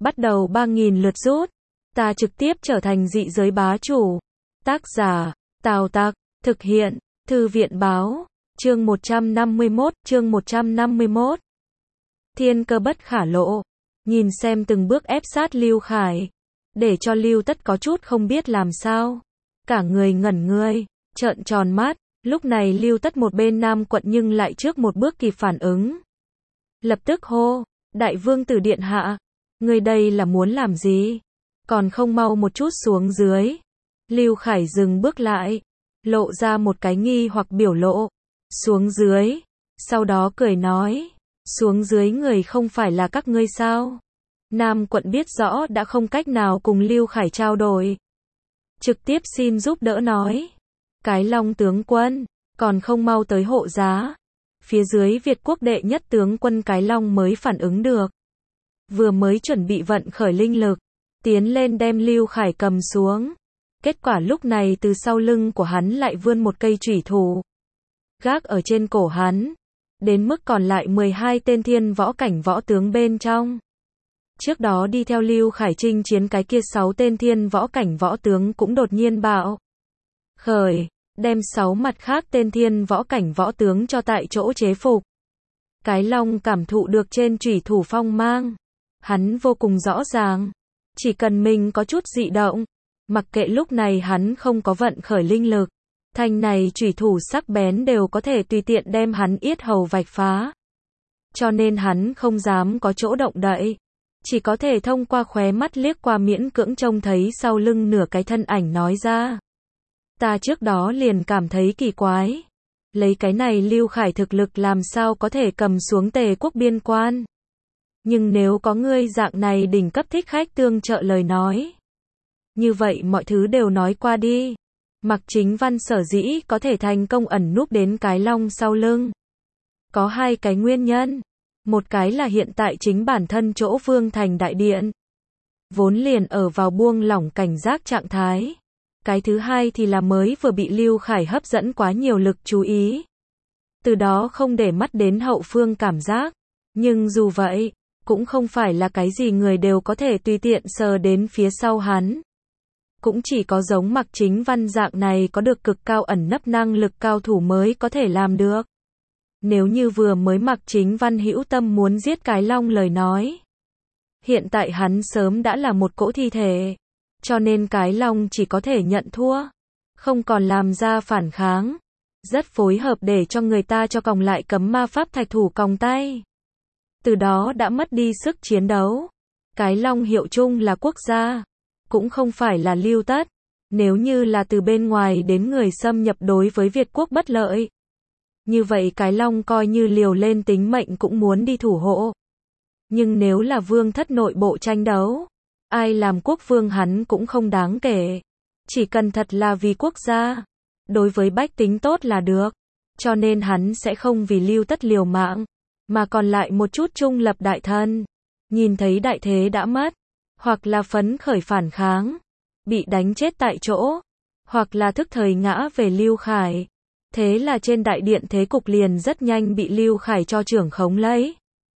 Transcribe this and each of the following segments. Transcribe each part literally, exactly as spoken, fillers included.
bắt đầu ba nghìn lượt rút. Ta trực tiếp trở thành dị giới bá chủ. Tác giả, Tào Tặc, thực hiện, Thư viện báo, chương một trăm năm mươi mốt, chương một trăm năm mươi mốt. Thiên cơ bất khả lộ, nhìn xem từng bước ép sát Lưu Khải, để cho Lưu Tất có chút không biết làm sao. Cả người ngẩn người, trợn tròn mắt, lúc này Lưu Tất một bên Nam Quận nhưng lại trước một bước kịp phản ứng. Lập tức hô, Đại Vương Tử điện hạ, người đây là muốn làm gì? Còn không mau một chút xuống dưới. Lưu Khải dừng bước lại, lộ ra một cái nghi hoặc biểu lộ. Xuống dưới, sau đó cười nói, xuống dưới người không phải là các ngươi sao? Nam Quận biết rõ đã không cách nào cùng Lưu Khải trao đổi, trực tiếp xin giúp đỡ nói, Cái Long tướng quân, còn không mau tới hộ giá. Phía dưới Việt quốc đệ nhất tướng quân Cái Long mới phản ứng được, vừa mới chuẩn bị vận khởi linh lực, tiến lên đem Lưu Khải cầm xuống. Kết quả lúc này từ sau lưng của hắn lại vươn một cây chủy thủ, gác ở trên cổ hắn, đến mức còn lại mười hai tên thiên võ cảnh võ tướng bên trong. Trước đó đi theo Lưu Khải chinh chiến cái kia sáu tên thiên võ cảnh võ tướng cũng đột nhiên bạo khởi, đem sáu mặt khác tên thiên võ cảnh võ tướng cho tại chỗ chế phục. Cái Long cảm thụ được trên chủy thủ phong mang, hắn vô cùng rõ ràng, chỉ cần mình có chút dị động, mặc kệ lúc này hắn không có vận khởi linh lực, thanh này chủy thủ sắc bén đều có thể tùy tiện đem hắn yết hầu vạch phá. Cho nên hắn không dám có chỗ động đậy, chỉ có thể thông qua khóe mắt liếc qua miễn cưỡng trông thấy sau lưng nửa cái thân ảnh nói ra. Ta trước đó liền cảm thấy kỳ quái, lấy cái này Lưu Khải thực lực làm sao có thể cầm xuống Tề quốc biên quan. Nhưng nếu có ngươi dạng này đỉnh cấp thích khách tương trợ lời nói, như vậy mọi thứ đều nói qua đi. Mạc Chính Văn sở dĩ có thể thành công ẩn núp đến Cái Long sau lưng, có hai cái nguyên nhân. Một cái là hiện tại chính bản thân chỗ Vương Thành Đại Điện vốn liền ở vào buông lỏng cảnh giác trạng thái. Cái thứ hai thì là mới vừa bị Lưu Khải hấp dẫn quá nhiều lực chú ý, từ đó không để mắt đến hậu phương cảm giác. Nhưng dù vậy, cũng không phải là cái gì người đều có thể tùy tiện sờ đến phía sau hắn. Cũng chỉ có giống Mạc Chính Văn dạng này có được cực cao ẩn nấp năng lực cao thủ mới có thể làm được. Nếu như vừa mới Mạc Chính Văn hữu tâm muốn giết Cái Long lời nói, hiện tại hắn sớm đã là một cỗ thi thể, cho nên Cái Long chỉ có thể nhận thua, không còn làm ra phản kháng, rất phối hợp để cho người ta cho còng lại cấm ma pháp thạch thủ còng tay. Từ đó đã mất đi sức chiến đấu. Cái Long hiệu chung là quốc gia, cũng không phải là Lưu Tất. Nếu như là từ bên ngoài đến người xâm nhập đối với Việt quốc bất lợi, như vậy Cái Long coi như liều lên tính mệnh cũng muốn đi thủ hộ. Nhưng nếu là vương thất nội bộ tranh đấu, ai làm quốc vương hắn cũng không đáng kể. Chỉ cần thật là vì quốc gia, đối với bách tính tốt là được. Cho nên hắn sẽ không vì Lưu Tất liều mạng, mà còn lại một chút trung lập đại thân. Nhìn thấy đại thế đã mất, hoặc là phấn khởi phản kháng, bị đánh chết tại chỗ, hoặc là thức thời ngã về Lưu Khải. Thế là trên đại điện thế cục liền rất nhanh bị Lưu Khải cho trưởng khống lấy.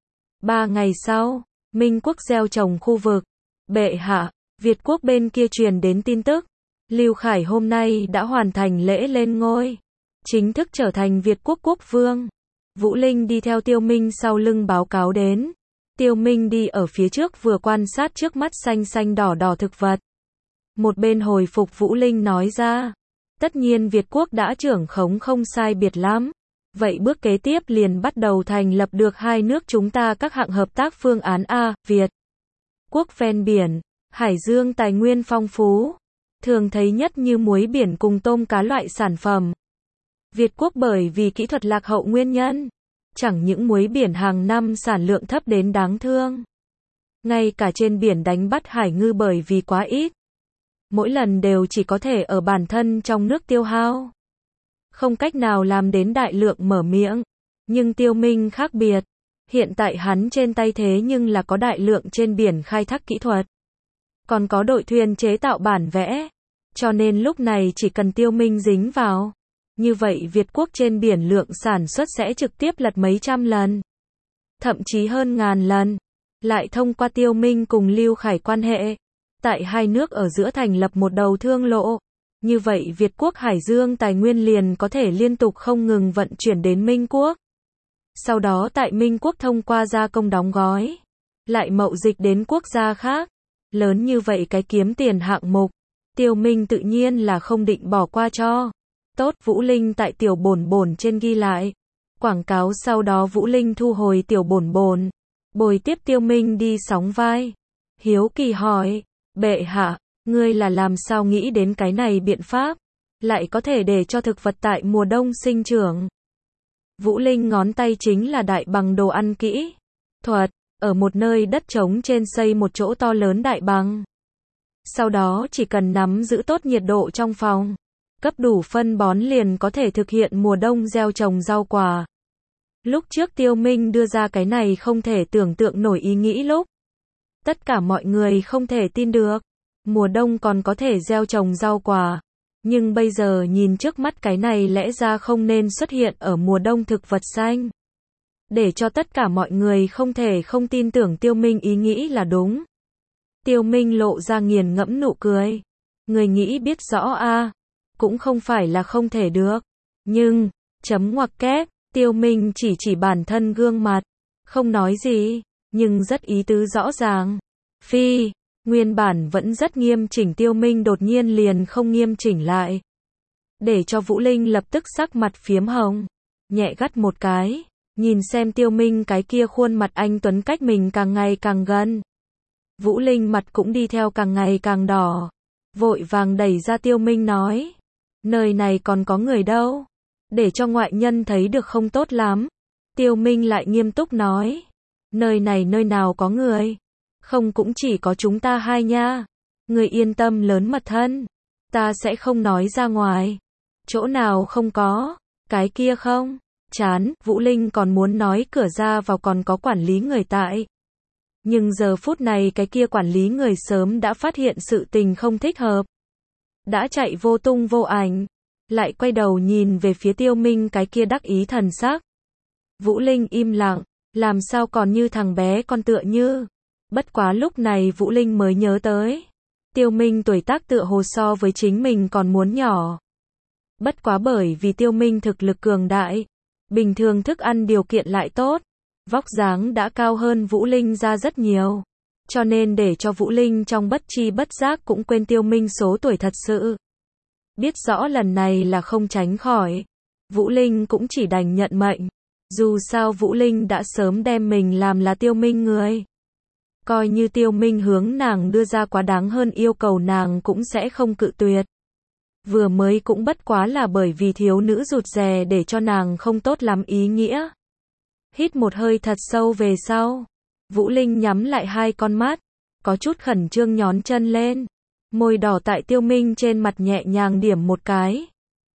Ba ngày sau, Minh quốc gieo trồng khu vực. Bệ hạ, Việt quốc bên kia truyền đến tin tức, Lưu Khải hôm nay đã hoàn thành lễ lên ngôi, chính thức trở thành Việt quốc quốc vương. Vũ Linh đi theo Tiêu Minh sau lưng báo cáo đến. Tiêu Minh đi ở phía trước vừa quan sát trước mắt xanh xanh đỏ đỏ thực vật, một bên hồi phục Vũ Linh nói ra. Tất nhiên Việt quốc đã trưởng khống không sai biệt lắm. Vậy bước kế tiếp liền bắt đầu thành lập được hai nước chúng ta các hạng hợp tác phương án A, Việt quốc ven biển, hải dương tài nguyên phong phú, thường thấy nhất như muối biển cùng tôm cá loại sản phẩm. Việt quốc bởi vì kỹ thuật lạc hậu nguyên nhân, chẳng những muối biển hàng năm sản lượng thấp đến đáng thương, ngay cả trên biển đánh bắt hải ngư bởi vì quá ít, mỗi lần đều chỉ có thể ở bản thân trong nước tiêu hao, không cách nào làm đến đại lượng mở miệng. Nhưng Tiêu Minh khác biệt, hiện tại hắn trên tay thế nhưng là có đại lượng trên biển khai thác kỹ thuật, còn có đội thuyền chế tạo bản vẽ, cho nên lúc này chỉ cần Tiêu Minh dính vào, như vậy Việt quốc trên biển lượng sản xuất sẽ trực tiếp lật mấy trăm lần, thậm chí hơn ngàn lần. lại thông qua Tiêu Minh cùng Lưu Khải quan hệ, tại hai nước ở giữa thành lập một đầu thương lộ. Như vậy Việt quốc Hải Dương tài nguyên liền có thể liên tục không ngừng vận chuyển đến Minh quốc. Sau đó tại Minh quốc thông qua gia công đóng gói, lại mậu dịch đến quốc gia khác. Lớn như vậy cái kiếm tiền hạng mục, Tiêu Minh tự nhiên là không định bỏ qua cho. Tốt, Vũ Linh tại tiểu bổn bổn trên ghi lại. Quảng cáo sau đó Vũ Linh thu hồi tiểu bổn bổn, bồi tiếp Tiêu Minh đi sóng vai. Hiếu kỳ hỏi, bệ hạ, ngươi là làm sao nghĩ đến cái này biện pháp, lại có thể để cho thực vật tại mùa đông sinh trưởng. Vũ Linh ngón tay chính là đại bằng đồ ăn kỹ thuật, ở một nơi đất trống trên xây một chỗ to lớn đại bằng. Sau đó chỉ cần nắm giữ tốt nhiệt độ trong phòng, cấp đủ phân bón liền có thể thực hiện mùa đông gieo trồng rau quả. Lúc trước Tiêu Minh đưa ra cái này không thể tưởng tượng nổi ý nghĩ lúc. Tất cả mọi người không thể tin được. Mùa đông còn có thể gieo trồng rau quả. Nhưng bây giờ nhìn trước mắt cái này lẽ ra không nên xuất hiện ở mùa đông thực vật xanh. Để cho tất cả mọi người không thể không tin tưởng Tiêu Minh ý nghĩ là đúng. Tiêu Minh lộ ra nghiền ngẫm nụ cười. Người nghĩ biết rõ a, cũng không phải là không thể được. Nhưng, chấm ngoặc kép, Tiêu Minh chỉ chỉ bản thân gương mặt. Không nói gì, nhưng rất ý tứ rõ ràng. Phi, nguyên bản vẫn rất nghiêm chỉnh Tiêu Minh đột nhiên liền không nghiêm chỉnh lại. Để cho Vũ Linh lập tức sắc mặt phiếm hồng. Nhẹ gắt một cái, nhìn xem Tiêu Minh cái kia khuôn mặt anh tuấn cách mình càng ngày càng gần. Vũ Linh mặt cũng đi theo càng ngày càng đỏ. Vội vàng đẩy ra Tiêu Minh nói. Nơi này còn có người đâu. Để cho ngoại nhân thấy được không tốt lắm. Tiêu Minh lại nghiêm túc nói. Nơi này nơi nào có người. Không cũng chỉ có chúng ta hai nha. Người yên tâm lớn mật thân. Ta sẽ không nói ra ngoài. Chỗ nào không có. Cái kia không. Chán, Vũ Linh còn muốn nói cửa ra vào còn có quản lý người tại. Nhưng giờ phút này cái kia quản lý người sớm đã phát hiện sự tình không thích hợp. Đã chạy vô tung vô ảnh. Lại quay đầu nhìn về phía Tiêu Minh cái kia đắc ý thần sắc. Vũ Linh im lặng, làm sao còn như thằng bé con tựa như. Bất quá lúc này Vũ Linh mới nhớ tới. Tiêu Minh tuổi tác tựa hồ so với chính mình còn muốn nhỏ. Bất quá bởi vì Tiêu Minh thực lực cường đại. Bình thường thức ăn điều kiện lại tốt. Vóc dáng đã cao hơn Vũ Linh ra rất nhiều. Cho nên để cho Vũ Linh trong bất chi bất giác cũng quên Tiêu Minh số tuổi thật sự. Biết rõ lần này là không tránh khỏi. Vũ Linh cũng chỉ đành nhận mệnh. Dù sao Vũ Linh đã sớm đem mình làm là Tiêu Minh người. Coi như Tiêu Minh hướng nàng đưa ra quá đáng hơn yêu cầu nàng cũng sẽ không cự tuyệt. Vừa mới cũng bất quá là bởi vì thiếu nữ rụt rè để cho nàng không tốt lắm ý nghĩa. Hít một hơi thật sâu về sau. Vũ Linh nhắm lại hai con mắt. Có chút khẩn trương nhón chân lên. Môi đỏ tại Tiêu Minh trên mặt nhẹ nhàng điểm một cái.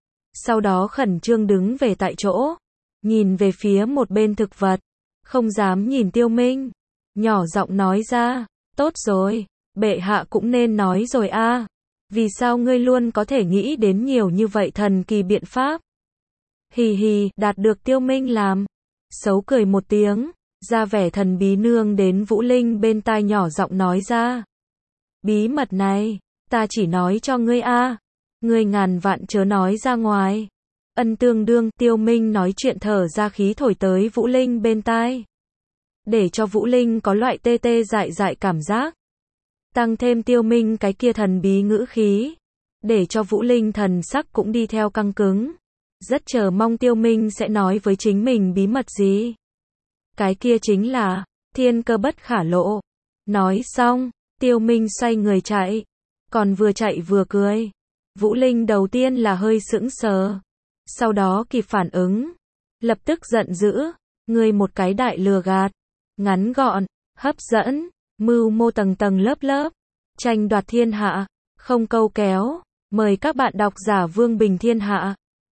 Sau đó khẩn trương đứng về tại chỗ. Nhìn về phía một bên thực vật. Không dám nhìn Tiêu Minh. Nhỏ giọng nói ra. Tốt rồi. Bệ hạ cũng nên nói rồi a. Vì sao ngươi luôn có thể nghĩ đến nhiều như vậy thần kỳ biện pháp? Hì hì, đạt được Tiêu Minh làm. Xấu cười một tiếng. Ra vẻ thần bí nương đến Vũ Linh bên tai nhỏ giọng nói ra. Bí mật này, ta chỉ nói cho ngươi a. Ngươi ngàn vạn chớ nói ra ngoài. Ân tương đương, Tiêu Minh nói chuyện thở ra khí thổi tới Vũ Linh bên tai. Để cho Vũ Linh có loại tê tê dại dại cảm giác. Tăng thêm Tiêu Minh cái kia thần bí ngữ khí. Để cho Vũ Linh thần sắc cũng đi theo căng cứng. Rất chờ mong Tiêu Minh sẽ nói với chính mình bí mật gì. Cái kia chính là, thiên cơ bất khả lộ. Nói xong, Tiêu Minh xoay người chạy. Còn vừa chạy vừa cười. Vũ Linh đầu tiên là hơi sững sờ. Sau đó kịp phản ứng. Lập tức giận dữ. Ngươi một cái đại lừa gạt. Ngắn gọn, hấp dẫn, mưu mô tầng tầng lớp lớp. Tranh đoạt thiên hạ, không câu kéo. Mời các bạn đọc giả Vương Bình Thiên Hạ.